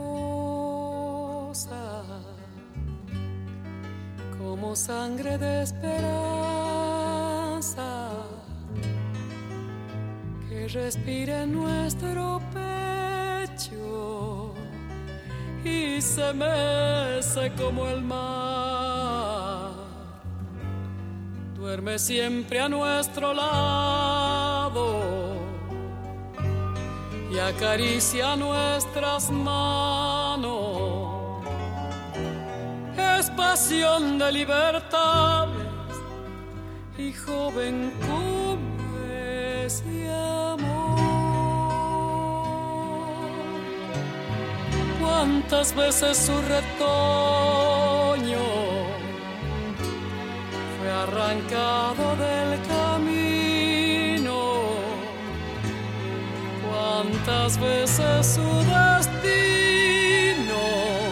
rosa, como sangre de esperanza que respira en nuestro pecho y se mece como el mar. Duerme siempre a nuestro lado y acaricia nuestras manos. Es pasión de libertades y joven como ese amor. Cuántas veces su retoño fue arrancado del camino, cuántas veces su destino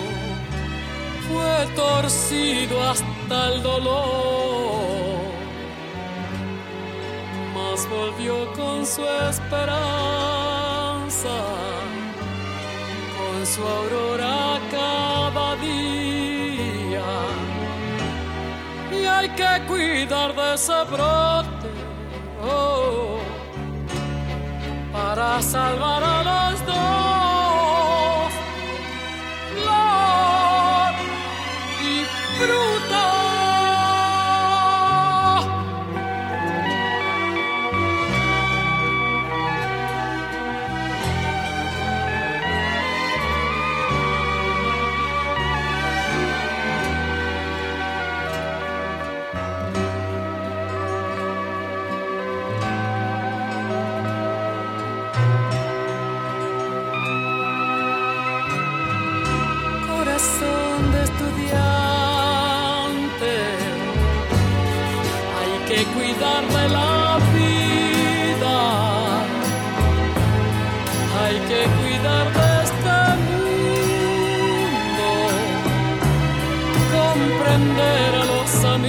fue torcido hasta el dolor, mas volvió con su esperanza, con su aurora cada día. Y hay que cuidar de ese brote, oh, para salvar a los dos, flor y fruta. Corazón de estudiante, hay que cuidar de la vida, hay que cuidar de este mundo, comprender a los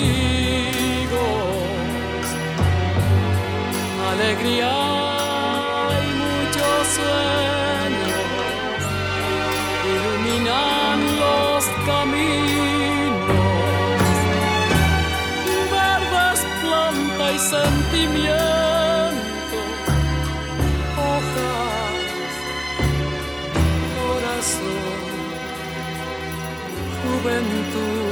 amigos, alegría y muchos sueños iluminan los caminos, verdes planta y sentimiento, hojas, corazón, juventud.